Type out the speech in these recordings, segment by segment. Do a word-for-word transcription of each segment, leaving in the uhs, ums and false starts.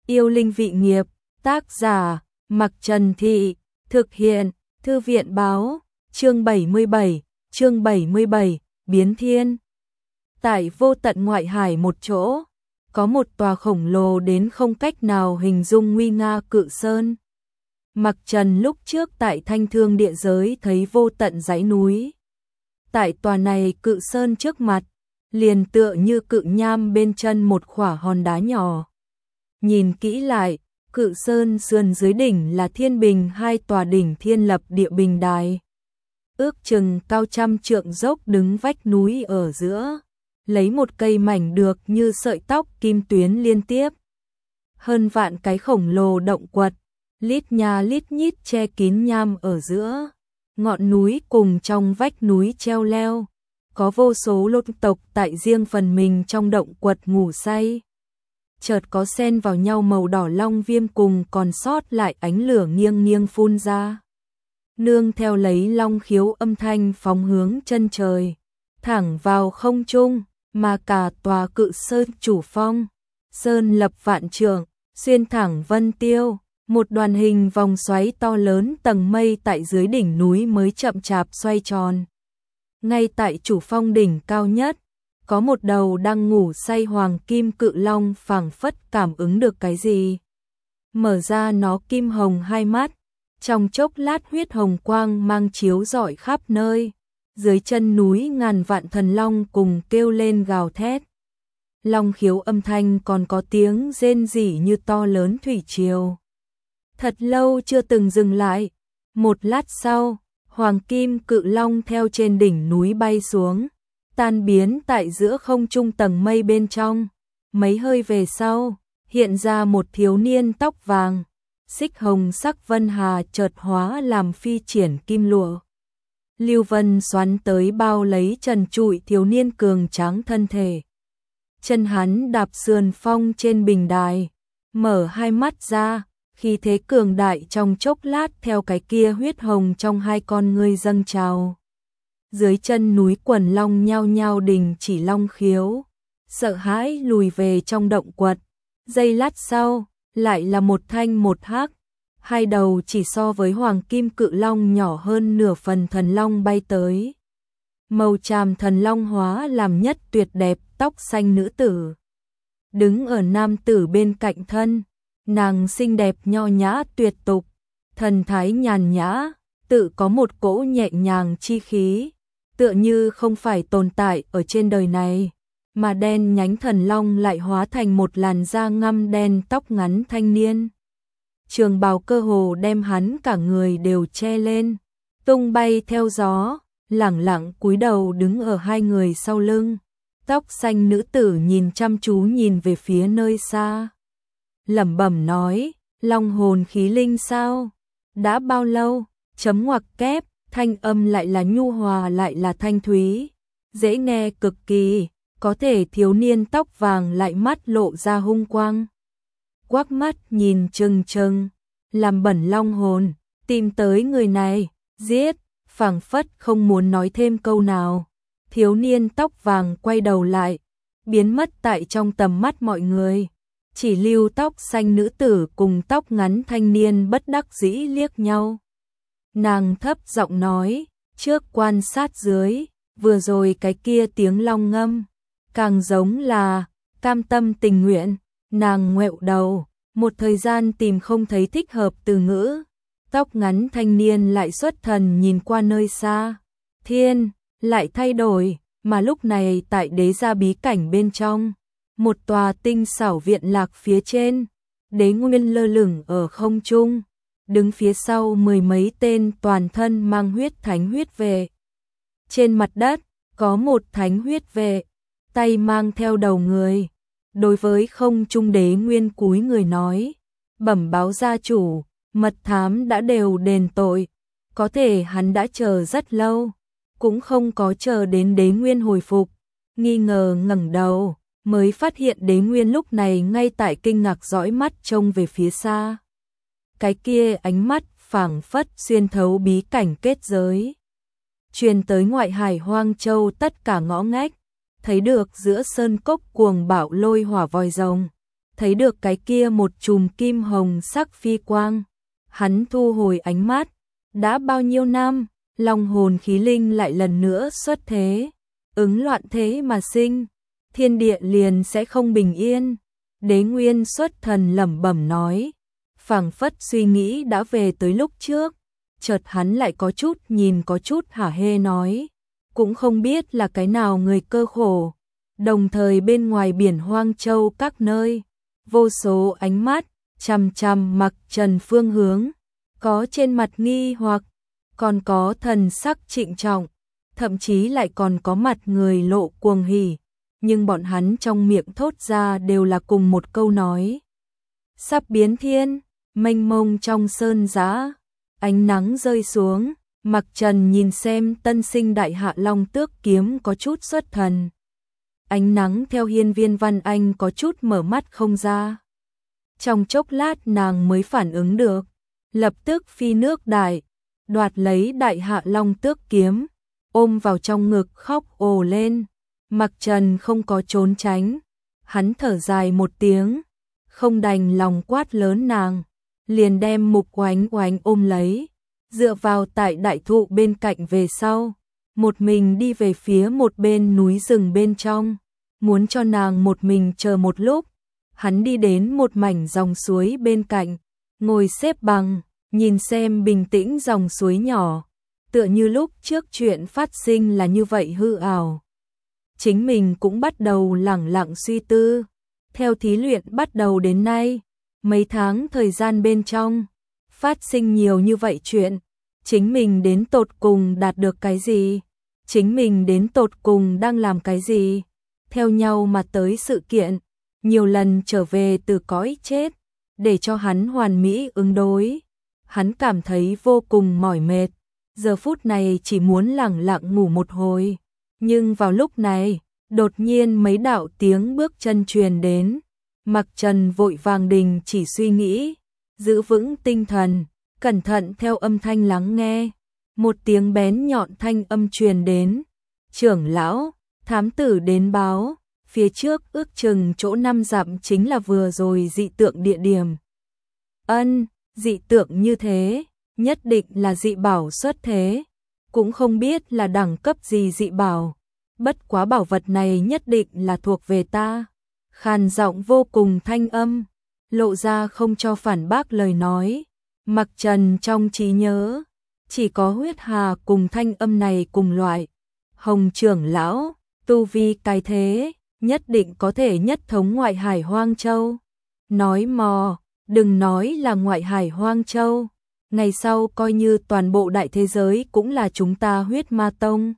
Yêu linh vị nghiệp, tác giả, Mặc Trần Thị, thực hiện, Thư viện báo, chương bảy mươi bảy, chương bảy mươi bảy, biến thiên. Tại vô tận ngoại hải một chỗ, có một tòa khổng lồ đến không cách nào hình dung nguy nga cự sơn. Mặc Trần lúc trước tại Thanh Thương địa giới thấy vô tận dãy núi. Tại tòa này cự sơn trước mặt, liền tựa như cự nham bên chân một khỏa hòn đá nhỏ. Nhìn kỹ lại, cự sơn sườn dưới đỉnh là thiên bình hai tòa đỉnh thiên lập địa bình đài. Ước chừng cao trăm trượng dốc đứng vách núi ở giữa, lấy một cây mảnh được như sợi tóc kim tuyến liên tiếp. Hơn vạn cái khổng lồ động quật, lít nha lít nhít che kín nham ở giữa. Ngọn núi cùng trong vách núi treo leo, có vô số lôn tộc tại riêng phần mình trong động quật ngủ say. Chợt có xen vào nhau màu đỏ long viêm cùng còn sót lại ánh lửa nghiêng nghiêng phun ra. Nương theo lấy long khiếu âm thanh phóng hướng chân trời, thẳng vào không trung, mà cả tòa cự sơn chủ phong. Sơn lập vạn trượng, xuyên thẳng vân tiêu, một đoàn hình vòng xoáy to lớn tầng mây tại dưới đỉnh núi mới chậm chạp xoay tròn. Ngay tại chủ phong đỉnh cao nhất, có một đầu đang ngủ say hoàng kim cự long phảng phất cảm ứng được cái gì. Mở ra nó kim hồng hai mắt, trong chốc lát huyết hồng quang mang chiếu rọi khắp nơi. Dưới chân núi ngàn vạn thần long cùng kêu lên gào thét. Long khiếu âm thanh còn có tiếng rên rỉ như to lớn thủy triều. Thật lâu chưa từng dừng lại. Một lát sau, hoàng kim cự long theo trên đỉnh núi bay xuống, tan biến tại giữa không trung tầng mây bên trong. Mấy hơi về sau, hiện ra một thiếu niên tóc vàng, xích hồng sắc vân hà chợt hóa làm phi triển kim lụa. Lưu vân xoắn tới bao lấy trần trụi thiếu niên cường tráng thân thể. Chân hắn đạp sườn phong trên bình đài, mở hai mắt ra, khi thế cường đại trong chốc lát theo cái kia huyết hồng trong hai con ngươi dâng trào. Dưới chân núi quần long nhao nhao đình chỉ long khiếu, sợ hãi lùi về trong động quật. Giây lát sau, lại là một thanh một hắc, hai đầu chỉ so với hoàng kim cự long nhỏ hơn nửa phần thần long bay tới. Màu tràm thần long hóa làm nhất tuyệt đẹp tóc xanh nữ tử. Đứng ở nam tử bên cạnh thân, nàng xinh đẹp nho nhã tuyệt tục, thần thái nhàn nhã, tự có một cỗ nhẹ nhàng chi khí, tựa như không phải tồn tại ở trên đời này, mà đen nhánh thần long lại hóa thành một làn da ngăm đen tóc ngắn thanh niên. Trường bào cơ hồ đem hắn cả người đều che lên, tung bay theo gió, lẳng lặng cúi đầu đứng ở hai người sau lưng. Tóc xanh nữ tử nhìn chăm chú nhìn về phía nơi xa, lẩm bẩm nói, long hồn khí linh sao? Đã bao lâu? Chấm ngoặc kép, thanh âm lại là nhu hòa lại là thanh thúy, dễ nghe cực kỳ, có thể thiếu niên tóc vàng lại mắt lộ ra hung quang. Quắc mắt nhìn trừng trừng, làm bẩn long hồn, tìm tới người này, giết, phảng phất không muốn nói thêm câu nào. Thiếu niên tóc vàng quay đầu lại, biến mất tại trong tầm mắt mọi người. Chỉ lưu tóc xanh nữ tử cùng tóc ngắn thanh niên bất đắc dĩ liếc nhau. Nàng thấp giọng nói, trước quan sát dưới, vừa rồi cái kia tiếng long ngâm, càng giống là cam tâm tình nguyện. Nàng ngoẹo đầu, một thời gian tìm không thấy thích hợp từ ngữ. Tóc ngắn thanh niên lại xuất thần nhìn qua nơi xa. Thiên lại thay đổi, mà lúc này tại đế gia bí cảnh bên trong, một tòa tinh xảo viện lạc phía trên, đế nguyên lơ lửng ở không trung, đứng phía sau mười mấy tên toàn thân mang huyết thánh huyết vệ. Trên mặt đất, có một thánh huyết vệ, tay mang theo đầu người. Đối với không trung đế nguyên cúi người nói, bẩm báo gia chủ, mật thám đã đều đền tội, có thể hắn đã chờ rất lâu, cũng không có chờ đến đế nguyên hồi phục. Nghi ngờ ngẩng đầu, mới phát hiện đế nguyên lúc này ngay tại kinh ngạc dõi mắt trông về phía xa. Cái kia ánh mắt phảng phất xuyên thấu bí cảnh kết giới, truyền tới ngoại hải hoang châu tất cả ngõ ngách, thấy được giữa sơn cốc cuồng bạo lôi hỏa vòi rồng, thấy được cái kia một chùm kim hồng sắc phi quang. Hắn thu hồi ánh mắt, đã bao nhiêu năm, long hồn khí linh lại lần nữa xuất thế, ứng loạn thế mà sinh, thiên địa liền sẽ không bình yên. Đế Nguyên xuất thần lẩm bẩm nói, phảng phất suy nghĩ đã về tới lúc trước, chợt hắn lại có chút nhìn có chút hả hê nói, cũng không biết là cái nào người cơ khổ. Đồng thời bên ngoài biển Hoang Châu các nơi, vô số ánh mắt chằm chằm Mặc Trần phương hướng, có trên mặt nghi hoặc, còn có thần sắc trịnh trọng, thậm chí lại còn có mặt người lộ cuồng hỉ, nhưng bọn hắn trong miệng thốt ra đều là cùng một câu nói. Sắp biến thiên, mênh mông trong sơn giã, ánh nắng rơi xuống, Mặc Trần nhìn xem tân sinh đại hạ long tước kiếm có chút xuất thần. Ánh nắng theo Hiên Viên Văn Anh có chút mở mắt không ra. Trong chốc lát nàng mới phản ứng được, lập tức phi nước đại, đoạt lấy đại hạ long tước kiếm, ôm vào trong ngực khóc ồ lên. Mặc Trần không có trốn tránh, hắn thở dài một tiếng, không đành lòng quát lớn nàng, liền đem Mục Oánh Oánh ôm lấy, dựa vào tại đại thụ bên cạnh về sau, một mình đi về phía một bên núi rừng bên trong, muốn cho nàng một mình chờ một lúc. Hắn đi đến một mảnh dòng suối bên cạnh, ngồi xếp bằng, nhìn xem bình tĩnh dòng suối nhỏ, tựa như lúc trước chuyện phát sinh là như vậy hư ảo. Chính mình cũng bắt đầu lẳng lặng suy tư, theo thí luyện bắt đầu đến nay, mấy tháng thời gian bên trong, phát sinh nhiều như vậy chuyện, chính mình đến tột cùng đạt được cái gì, chính mình đến tột cùng đang làm cái gì, theo nhau mà tới sự kiện, nhiều lần trở về từ cõi chết, để cho hắn hoàn mỹ ứng đối. Hắn cảm thấy vô cùng mỏi mệt, giờ phút này chỉ muốn lẳng lặng ngủ một hồi. Nhưng vào lúc này, đột nhiên mấy đạo tiếng bước chân truyền đến. Mặc Trần vội vàng đình chỉ suy nghĩ, giữ vững tinh thần, cẩn thận theo âm thanh lắng nghe. Một tiếng bén nhọn thanh âm truyền đến. Trưởng lão, thám tử đến báo, phía trước ước chừng chỗ năm dặm chính là vừa rồi dị tượng địa điểm. Ân, dị tượng như thế, nhất định là dị bảo xuất thế, cũng không biết là đẳng cấp gì dị bảo, bất quá bảo vật này nhất định là thuộc về ta. Khàn giọng vô cùng thanh âm, lộ ra không cho phản bác lời nói. Mặc Trần trong trí nhớ, chỉ có huyết hà cùng thanh âm này cùng loại. Hồng trưởng lão, tu vi cái thế, nhất định có thể nhất thống ngoại hải Hoang Châu. Nói mò, đừng nói là ngoại hải Hoang Châu, ngày sau coi như toàn bộ đại thế giới cũng là chúng ta Huyết Ma Tông.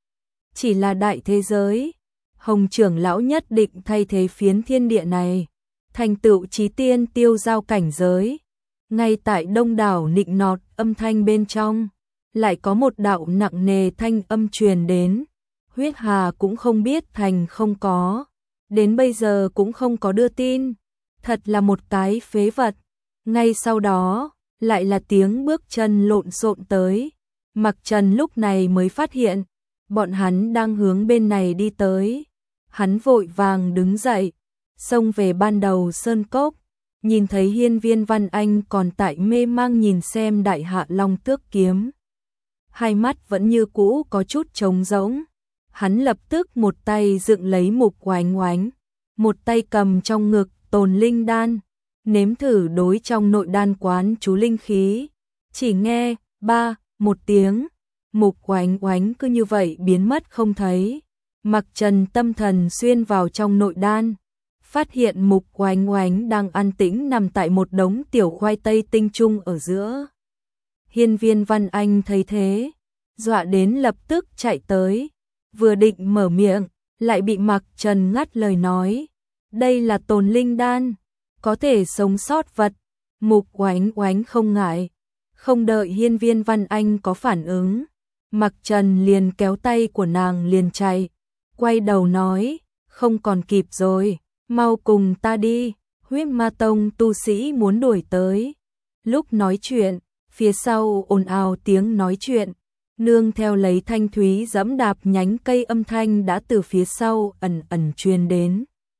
Chỉ là đại thế giới, Hồng trưởng lão nhất định thay thế phiến thiên địa này, thành tựu chí tiên tiêu giao cảnh giới. Ngay tại đông đảo nịnh nọt âm thanh bên trong, lại có một đạo nặng nề thanh âm truyền đến. Huyết Hà cũng không biết thành không có, đến bây giờ cũng không có đưa tin, thật là một cái phế vật. Ngay sau đó, lại là tiếng bước chân lộn xộn tới. Mặc Trần lúc này mới phát hiện, bọn hắn đang hướng bên này đi tới. Hắn vội vàng đứng dậy, xông về ban đầu sơn cốc, nhìn thấy Hiên Viên Văn Anh còn tại mê mang nhìn xem đại hạ long tước kiếm. Hai mắt vẫn như cũ có chút trống rỗng. Hắn lập tức một tay dựng lấy Mục Oánh Oánh, một tay cầm trong ngực tồn linh đan, nếm thử đối trong nội đan quán chú linh khí. Chỉ nghe ba một tiếng, Mục Oánh Oánh cứ như vậy biến mất không thấy. Mặc Trần tâm thần xuyên vào trong nội đan, phát hiện Mục Oánh Oánh đang an tĩnh nằm tại một đống tiểu khoai tây tinh trung ở giữa. Hiên Viên Văn Anh thấy thế, dọa đến lập tức chạy tới, vừa định mở miệng, lại bị Mặc Trần ngắt lời nói, đây là tồn linh đan, có thể sống sót vật. Mục Oánh Oánh không ngại, không đợi Hiên Viên Văn Anh có phản ứng, Mặc Trần liền kéo tay của nàng liền chạy, quay đầu nói, không còn kịp rồi, mau cùng ta đi, Huyết Ma Tông tu sĩ muốn đuổi tới. Lúc nói chuyện, phía sau ồn ào tiếng nói chuyện, nương theo lấy thanh thúy giẫm đạp nhánh cây âm thanh đã từ phía sau ẩn ẩn truyền đến.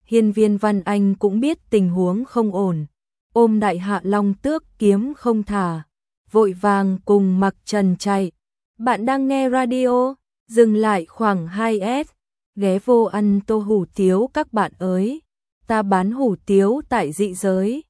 Hiên Viên Văn Anh cũng biết tình huống không ổn, ôm đại hạ long tước kiếm không thả, vội vàng cùng Mặc Trần chạy. Bạn đang nghe radio, dừng lại khoảng hai s, ghé vô ăn tô hủ tiếu các bạn ơi. Ta bán hủ tiếu tại dị giới.